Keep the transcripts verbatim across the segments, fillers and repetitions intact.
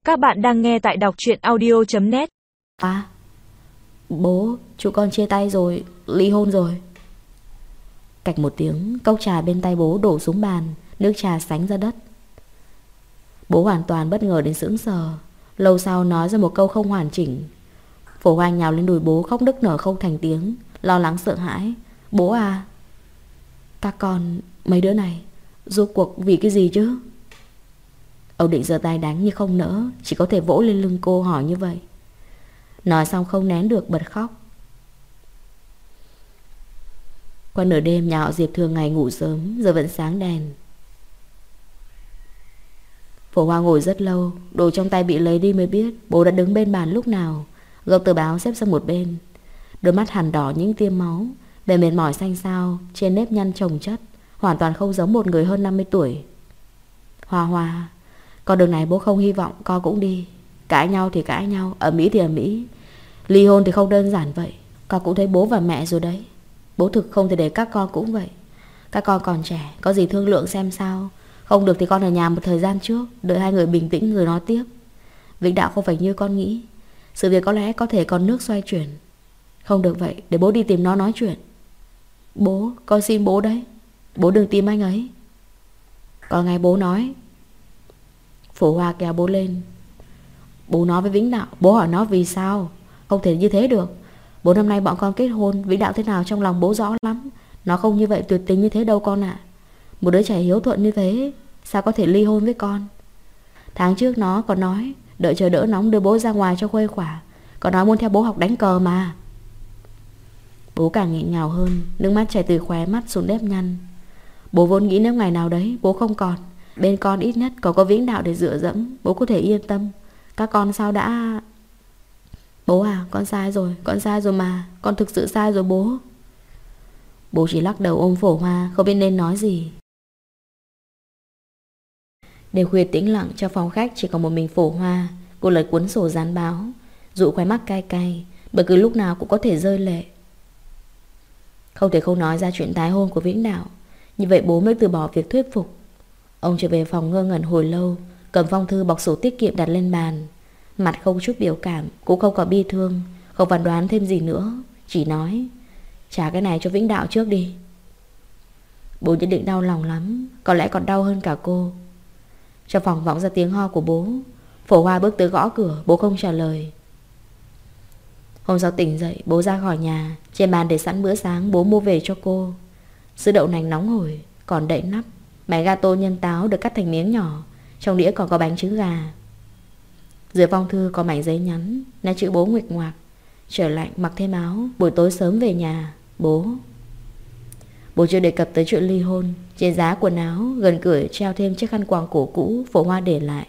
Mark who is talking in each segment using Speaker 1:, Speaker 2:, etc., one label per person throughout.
Speaker 1: Các bạn đang nghe tại đọc truyện audio chấm net.
Speaker 2: À, bố, chú con chia tay rồi, ly hôn rồi. Cạch một tiếng, cốc trà bên tay bố đổ xuống bàn, nước trà sánh ra đất. Bố hoàn toàn bất ngờ đến sững sờ. Lâu sau nói ra một câu không hoàn chỉnh. Phổ Hoa nhào lên đùi bố khóc nức nở không thành tiếng, lo lắng sợ hãi. Bố à, các con, mấy đứa này rốt cuộc vì cái gì chứ? Ông định giơ tay đánh nhưng không nỡ, chỉ có thể vỗ lên lưng cô hỏi như vậy. Nói xong không nén được bật khóc. Qua nửa đêm nhà họ Diệp thường ngày ngủ sớm, giờ vẫn sáng đèn. Phổ Hoa ngồi rất lâu, đồ trong tay bị lấy đi mới biết bố đã đứng bên bàn lúc nào, gấp tờ báo xếp sang một bên. Đôi mắt hằn đỏ những tia máu, bề mệt mỏi xanh xao, trên nếp nhăn chồng chất, hoàn toàn không giống một người hơn năm mươi tuổi. Hoa Hoa, con đường này bố không hy vọng con cũng đi. Cãi nhau thì cãi nhau, ầm ĩ thì ầm ĩ, ly hôn thì không đơn giản vậy. Con cũng thấy bố và mẹ rồi đấy. Bố thực không thể để các con cũng vậy. Các con còn trẻ, có gì thương lượng xem sao. Không được thì con ở nhà một thời gian trước, đợi hai người bình tĩnh rồi nói tiếp. Vĩnh Đạo không phải như con nghĩ. Sự việc có lẽ có thể còn nước xoay chuyển. Không được vậy, để bố đi tìm nó nói chuyện. Bố, con xin bố đấy. Bố đừng tìm anh ấy. Con nghe bố nói. Phổ Hoa kéo bố lên. Bố nói với Vĩnh Đạo, bố hỏi nó vì sao. Không thể như thế được. Bốn năm nay bọn con kết hôn, Vĩnh Đạo thế nào trong lòng bố rõ lắm. Nó không như vậy tuyệt tình như thế đâu con ạ. Một đứa trẻ hiếu thuận như thế sao có thể ly hôn với con. Tháng trước nó còn nói đợi chờ đỡ nóng đưa bố ra ngoài cho khuây khỏa. Còn nói muốn theo bố học đánh cờ mà. Bố càng nghẹn ngào hơn, nước mắt chảy từ khóe mắt xuống nếp nhăn. Bố vốn nghĩ nếu ngày nào đấy bố không còn, bên con ít nhất còn có Vĩnh Đạo để dựa dẫm, bố có thể yên tâm. Các con sao đã... Bố à, con sai rồi, con sai rồi mà. Con thực sự sai rồi bố. Bố chỉ lắc đầu ôm Phổ Hoa, không biết nên nói gì. Đêm khuya tĩnh lặng, trong phòng khách chỉ còn một mình Phổ Hoa. Cô lấy cuốn sổ dán báo, dụ khóe mắt cay cay, bởi cứ lúc nào cũng có thể rơi lệ. Không thể không nói ra chuyện tái hôn của Vĩnh Đạo. Như vậy bố mới từ bỏ việc thuyết phục. Ông trở về phòng ngơ ngẩn hồi lâu, cầm phong thư bọc sổ tiết kiệm đặt lên bàn. Mặt không chút biểu cảm, cũng không có bi thương, không phán đoán thêm gì nữa, chỉ nói trả cái này cho Vĩnh Đạo trước đi. Bố nhất định đau lòng lắm, có lẽ còn đau hơn cả cô. Trong phòng vọng ra tiếng ho của bố. Phổ Hoa bước tới gõ cửa, bố không trả lời. Hôm sau tỉnh dậy, bố ra khỏi nhà. Trên bàn để sẵn bữa sáng bố mua về cho cô. Sữa đậu nành nóng hổi, còn đậy nắp. Máy gato nhân táo được cắt thành miếng nhỏ. Trong đĩa còn có bánh trứng gà. Dưới phong thư có mảnh giấy nhắn, nét chữ bố nguệch ngoạc. Trời lạnh mặc thêm áo, buổi tối sớm về nhà. Bố. Bố chưa đề cập tới chuyện ly hôn. Trên giá quần áo gần cửa treo thêm chiếc khăn quàng cổ cũ Phổ Hoa để lại.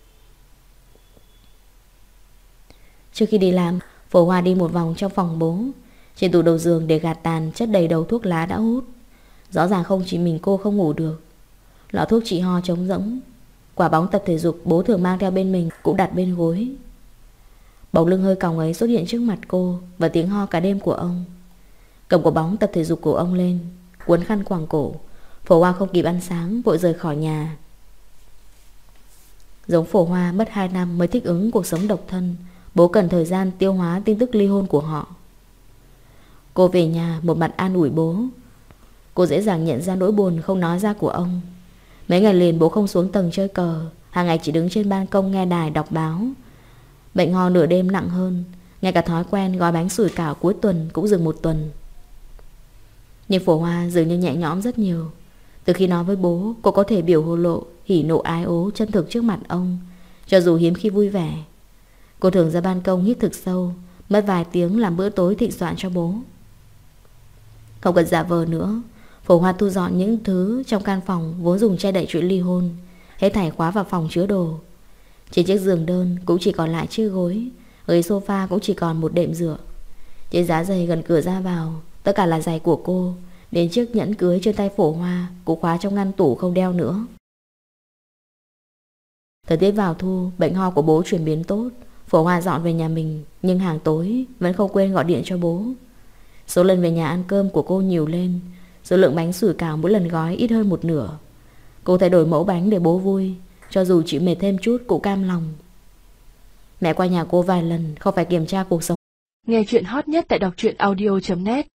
Speaker 2: Trước khi đi làm, Phổ Hoa đi một vòng trong phòng bố. Trên tủ đầu giường để gạt tàn chất đầy đầu thuốc lá đã hút. Rõ ràng không chỉ mình cô không ngủ được. Lọ thuốc trị ho trống rỗng. Quả bóng tập thể dục bố thường mang theo bên mình cũng đặt bên gối. Bóng lưng hơi còng ấy xuất hiện trước mặt cô, và tiếng ho cả đêm của ông. Cầm quả bóng tập thể dục của ông lên, cuốn khăn quàng cổ. Phổ Hoa không kịp ăn sáng, vội rời khỏi nhà. Giống Phổ Hoa mất hai năm mới thích ứng cuộc sống độc thân, bố cần thời gian tiêu hóa tin tức ly hôn của họ. Cô về nhà một mặt an ủi bố. Cô dễ dàng nhận ra nỗi buồn không nói ra của ông. Mấy ngày liền bố không xuống tầng chơi cờ, hàng ngày chỉ đứng trên ban công nghe đài đọc báo. Bệnh ho nửa đêm nặng hơn, ngay cả thói quen gói bánh sủi cảo cuối tuần cũng dừng một tuần. Nhưng Phổ Hoa dường như nhẹ nhõm rất nhiều. Từ khi nói với bố, cô có thể biểu hồ lộ hỉ nộ ái ố chân thực trước mặt ông, cho dù hiếm khi vui vẻ. Cô thường ra ban công hít thực sâu, mất vài tiếng làm bữa tối thịnh soạn cho bố. Không cần giả vờ nữa, Phổ Hoa thu dọn những thứ trong căn phòng vốn dùng che đậy chuyện ly hôn, hết thảy khóa vào phòng chứa đồ. Trên chiếc giường đơn cũng chỉ còn lại chiếc gối, ghế sofa cũng chỉ còn một đệm dựa. Trên giá giày gần cửa ra vào, tất cả là giày của cô, đến chiếc nhẫn cưới trên tay Phổ Hoa cũng khóa trong ngăn tủ không đeo nữa. Thời tiết vào thu, bệnh ho của bố chuyển biến tốt. Phổ Hoa dọn về nhà mình, nhưng hàng tối vẫn không quên gọi điện cho bố. Số lần về nhà ăn cơm của cô nhiều lên, số lượng bánh sủi cảo mỗi lần gói ít hơn một nửa. Cô thay đổi mẫu bánh để bố vui, cho dù chịu mệt thêm chút cũng cam lòng. Mẹ qua nhà cô vài lần, không phải kiểm tra cuộc sống.
Speaker 1: Nghe chuyện hot nhất tại đọc truyện audio chấm net.